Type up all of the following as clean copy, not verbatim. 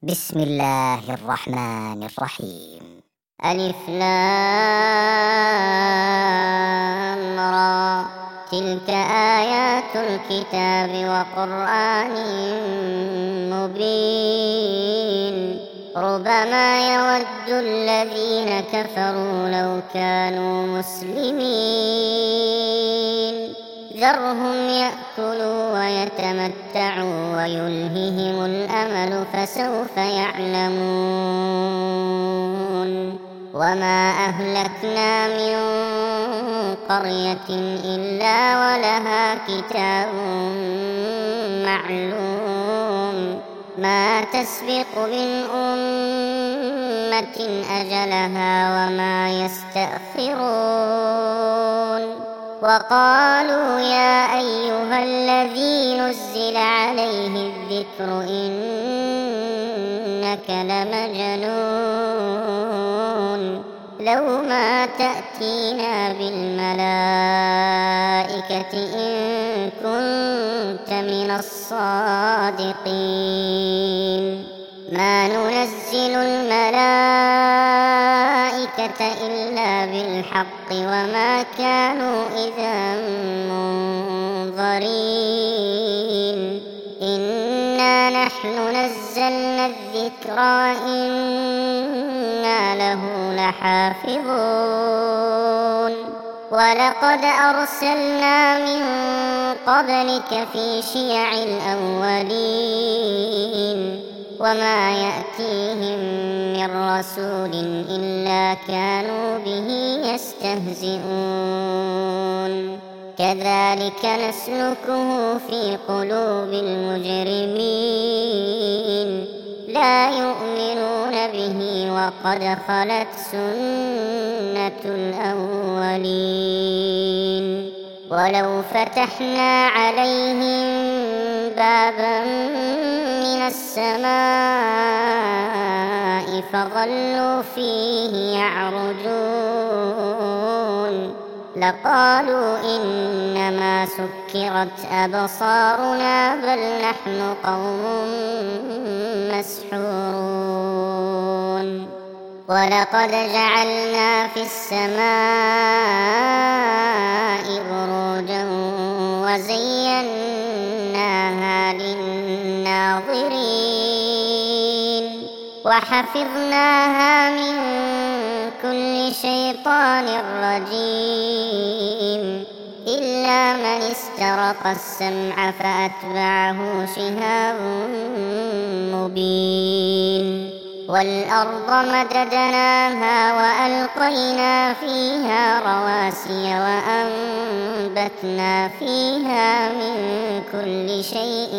بسم الله الرحمن الرحيم. ألف لام را. تلك آيات الكتاب وقرآن مبين. ربما يود الذين كفروا لو كانوا مسلمين. ذرهم يأكلوا ويتمتعوا ويلههم الأمل فسوف يعلمون. وما أهلكنا من قرية إلا ولها كتاب معلوم. ما تسبق من أمة أجلها وما يستأخرون. وقالوا يا أيها الذي نزل عليه الذكر إنك لمجنون. لو ما تأتينا بالملائكة إن كنت من الصادقين. ما ننزل الملائكة إلا بالحق وما كانوا إذا منظرين. إنا نحن نزلنا الذكر وإنا له لحافظون. ولقد أرسلنا من قبلك في شيع الأولين وما يأتيهم من رسول إلا كانوا به يستهزئون. كذلك نسلكه في قلوب المجرمين. لا يؤمنون به وقد خلت سنة الأولين. ولو فتحنا عليهم بابا من السماء فظلوا فيه يعرجون لقالوا إنما سكرت أبصارنا بل نحن قوم مسحورون. ولقد جعلنا في السماء بروجا وزيناها للناظرين وحفظناها من كل شيطان رجيم إلا من استرق السمع فأتبعه شهاب مبين. والأرض مددناها وألقينا فيها رواسي وأنبتنا فيها من كل شيء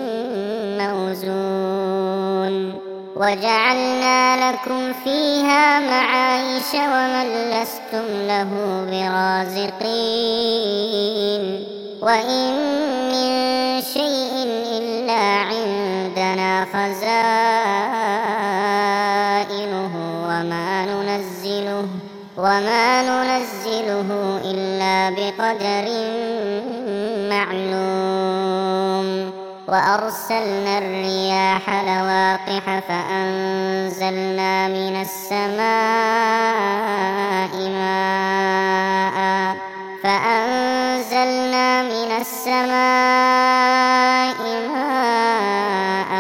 موزون. وجعلنا لكم فيها معايش ومن لستم له برازقين. وإن من شيء إلا عندنا خزائنه وما ننزله إلا بقدر معلوم. وأرسلنا الرياح لواقح فأنزلنا من السماء ماء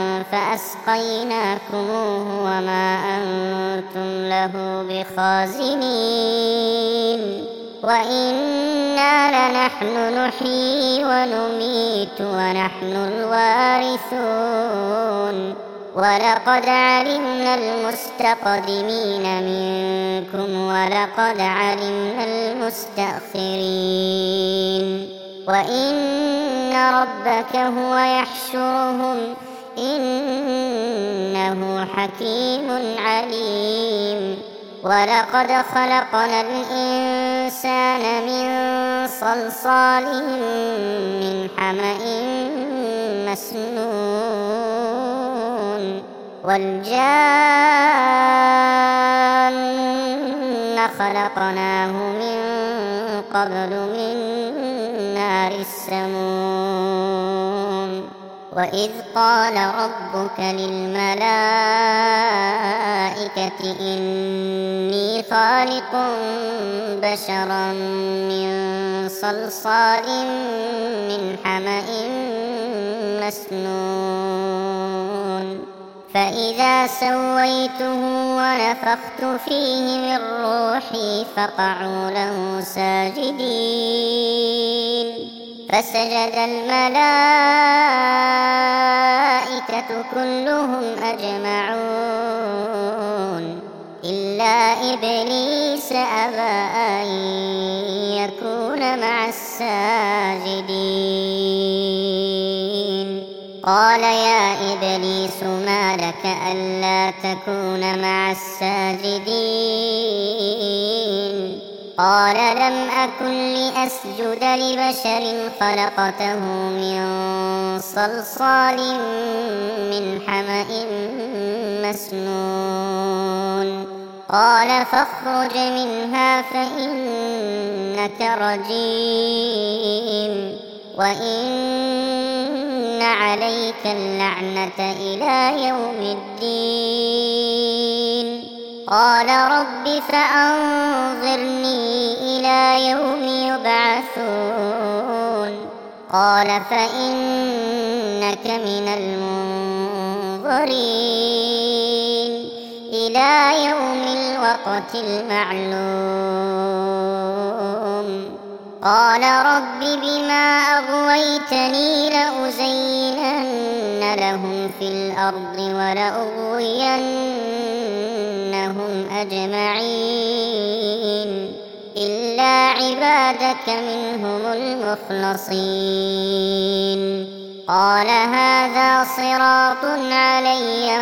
فأسقيناكموه وما أنتم له بخازنين. وإنا لنحن نحيي ونميت ونحن الوارثون. ولقد علمنا المستقدمين منكم ولقد علمنا المستأخرين. وإن ربك هو يحشرهم إنه حكيم عليم. ولقد خلقنا الإنسان من صلصال من حمأ مسنون. والجان خلقناه من قبل من نار السموم. وإذ قال ربك للملائكة إني خالق بشرا من صلصال من حمأ مسنون فإذا سويته ونفخت فيه من روحي فقعوا له ساجدين فسجد الملائكة كلهم أجمعون إلا إبليس أبى أن يكون مع الساجدين قال يا إبليس ما لك ألا تكون مع الساجدين قال لم أكن لأسجد لبشر خلقته من صلصال من حمأ مسنون قال فاخرج منها فإنك رجيم وإن عليك اللعنة إلى يوم الدين قال رب فأنظرني إلى يوم يبعثون قال فإنك من المنظرين إلى يوم الوقت المعلوم قال رب بما أغويتني لأزينن لهم في الأرض ولأغوينهم أجمعين إلا عبادك منهم المخلصين قال هذا صراط علي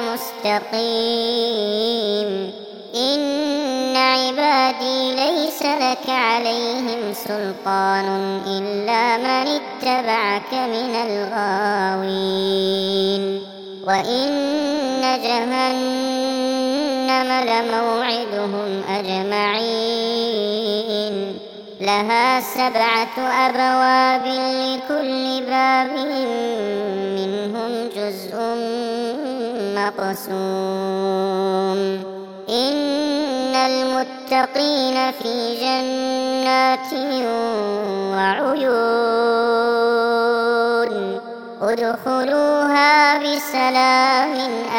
مستقيم إن عبادي ليس لك عليهم سلطان إلا من اتبعك من الغاوين وإن جهنم لموعدهم أجمعين لها 7 أبواب لكل باب منهم جزء مقسوم إن المتقين في جنات وعيون ادخلوها بسلام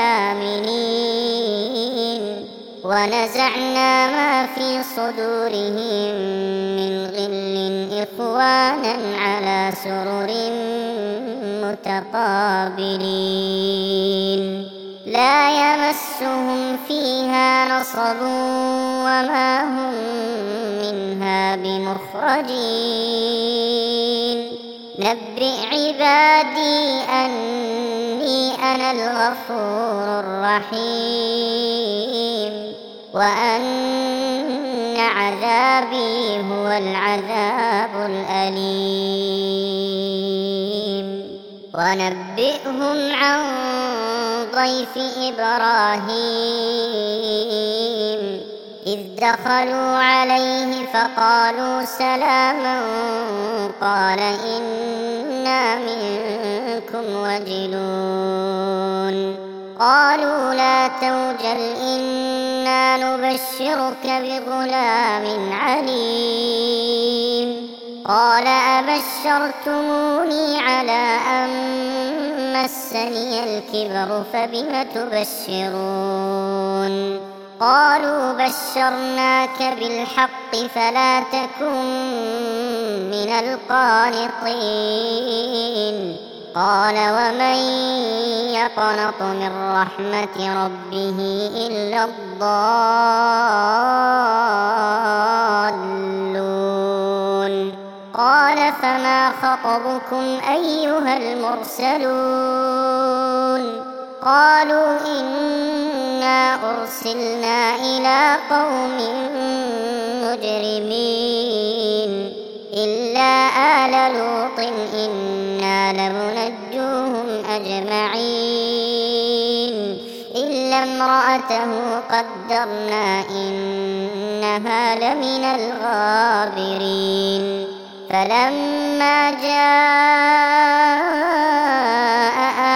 آمنين ونزعنا ما في صدورهم من غل إخوانا على سرر متقابلين لا يمسهم فيها نصب وما هم منها بمخرجين نبئ عبادي أني أنا الغفور الرحيم وأن عذابي هو العذاب الأليم ونبئهم عن ضيف إبراهيم إذ دخلوا عليه فقالوا سلاما قال إنا منكم وجلون قالوا لا توجل إنا نبشرك بغلام عليم قال أبشرتموني على أن مسني الكبر فبم تبشرون قالوا بشرناك بالحق فلا تكن من القانطين قال ومن يقنط من رحمة ربه إلا الضالون قال فما خطبكم أيها المرسلون قالوا إنا أرسلنا إلى قوم مجرمين إلا آل لوط إنا لمنجوهم أجمعين إلا امرأته قدرنا إنها لمن الغابرين فلما جاء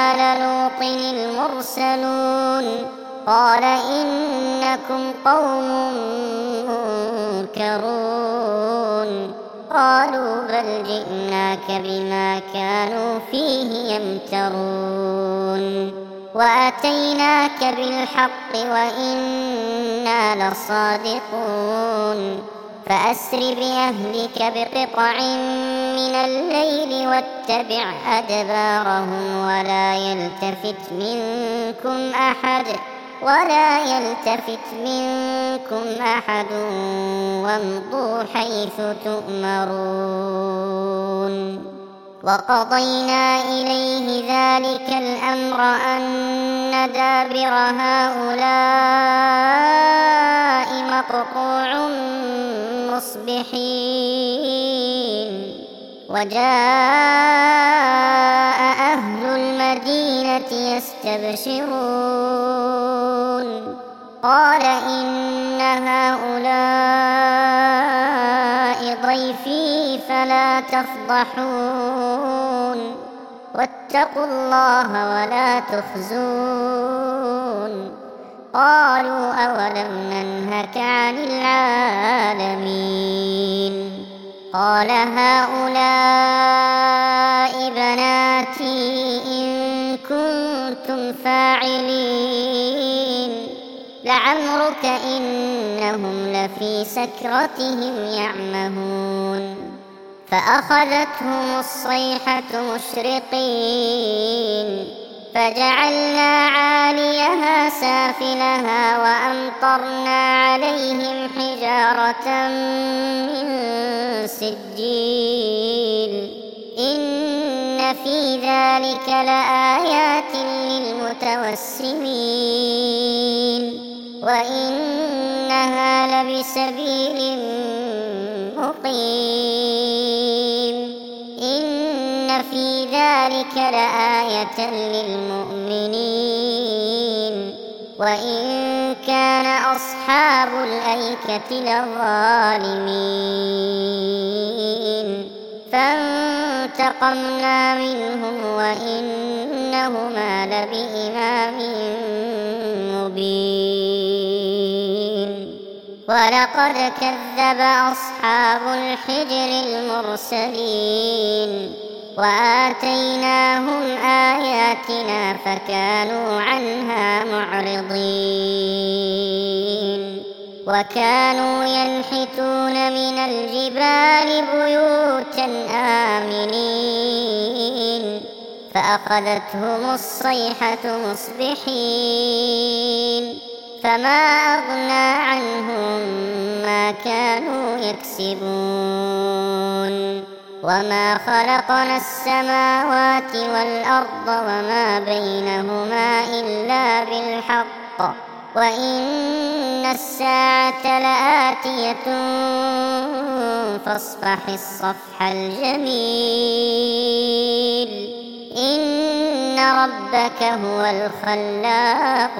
المرسلون قال إنكم قوم منكرون قالوا بل جئناك بما كانوا فيه يمترون وأتيناك بالحق وإنا لصادقون فأسر بأهلك بقطع من الليل واتبع أدبارهم ولا يلتفت منكم أحد وامضوا حيث تؤمرون وقضينا إليه ذلك الأمر أن دابر هؤلاء مقطوع مصبحين وجاء أهل المدينة يستبشرون قال إن هؤلاء ضيفي فلا تفضحون واتقوا الله ولا تخزون قالوا أولم ننهك عن العالمين قال هؤلاء بناتي إن كنتم فاعلين لعمرك إنهم لفي سكرتهم يعمهون فأخذتهم الصيحة مشرقين فجعلنا عاليها سافلها وأمطرنا عليهم حجارة من سجيل إن في ذلك لآيات للمتوسمين وإنها لبسبيل مقيم إن في ذلك لآية للمؤمنين وإن كان أصحاب الأيكة لظالمين فانتقمنا منهم وإنهما لبإمام مبين ولقد كذب أصحاب الحجر المرسلين وآتيناهم آياتنا فكانوا عنها معرضين وكانوا ينحتون من الجبال بيوتا آمنين فأخذتهم الصيحة مصبحين فما أغنى عنهم ما كانوا يكسبون وما خلقنا السماوات والأرض وما بينهما إلا بالحق وإن الساعة لآتية فاصفح الصفح الجميل إن ربك هو الخلاق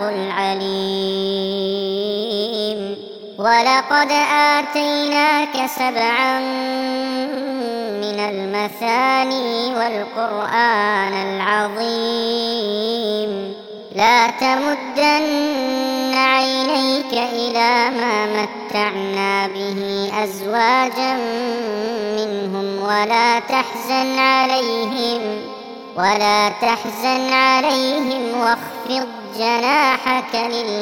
العليم ولقد آتيناك 7 من المثاني والقرآن العظيم لا تمدن عينيك إلى ما متعنا به أزواجا منهم ولا تحزن عليهم واخفض جناحك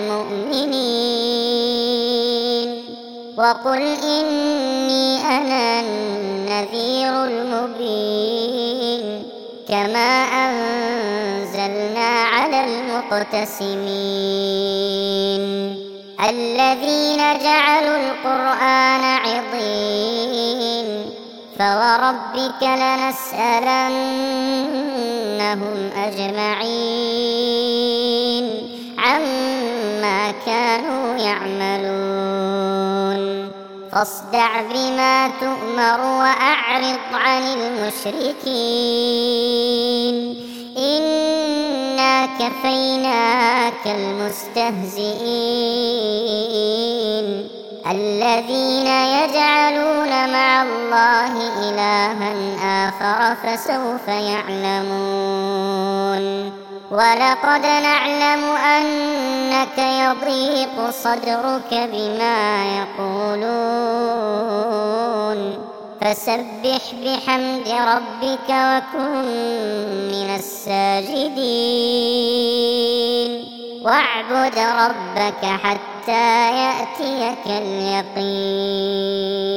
للمؤمنين وقل إني أنا النذير المبين كما أنزلنا على المقتسمين الذين جعلوا القرآن عضين فوربك لنسألنهم أجمعين عما كانوا يعملون فاصدع بما تؤمر وأعرض عن المشركين إنا كفيناك المستهزئين الذين يجعلون مع الله إلها آخر فسوف يعلمون ولقد نعلم أنك يضيق صدرك بما يقولون فسبح بحمد ربك وكن من الساجدين واعبد ربك حتى يأتيك اليقين.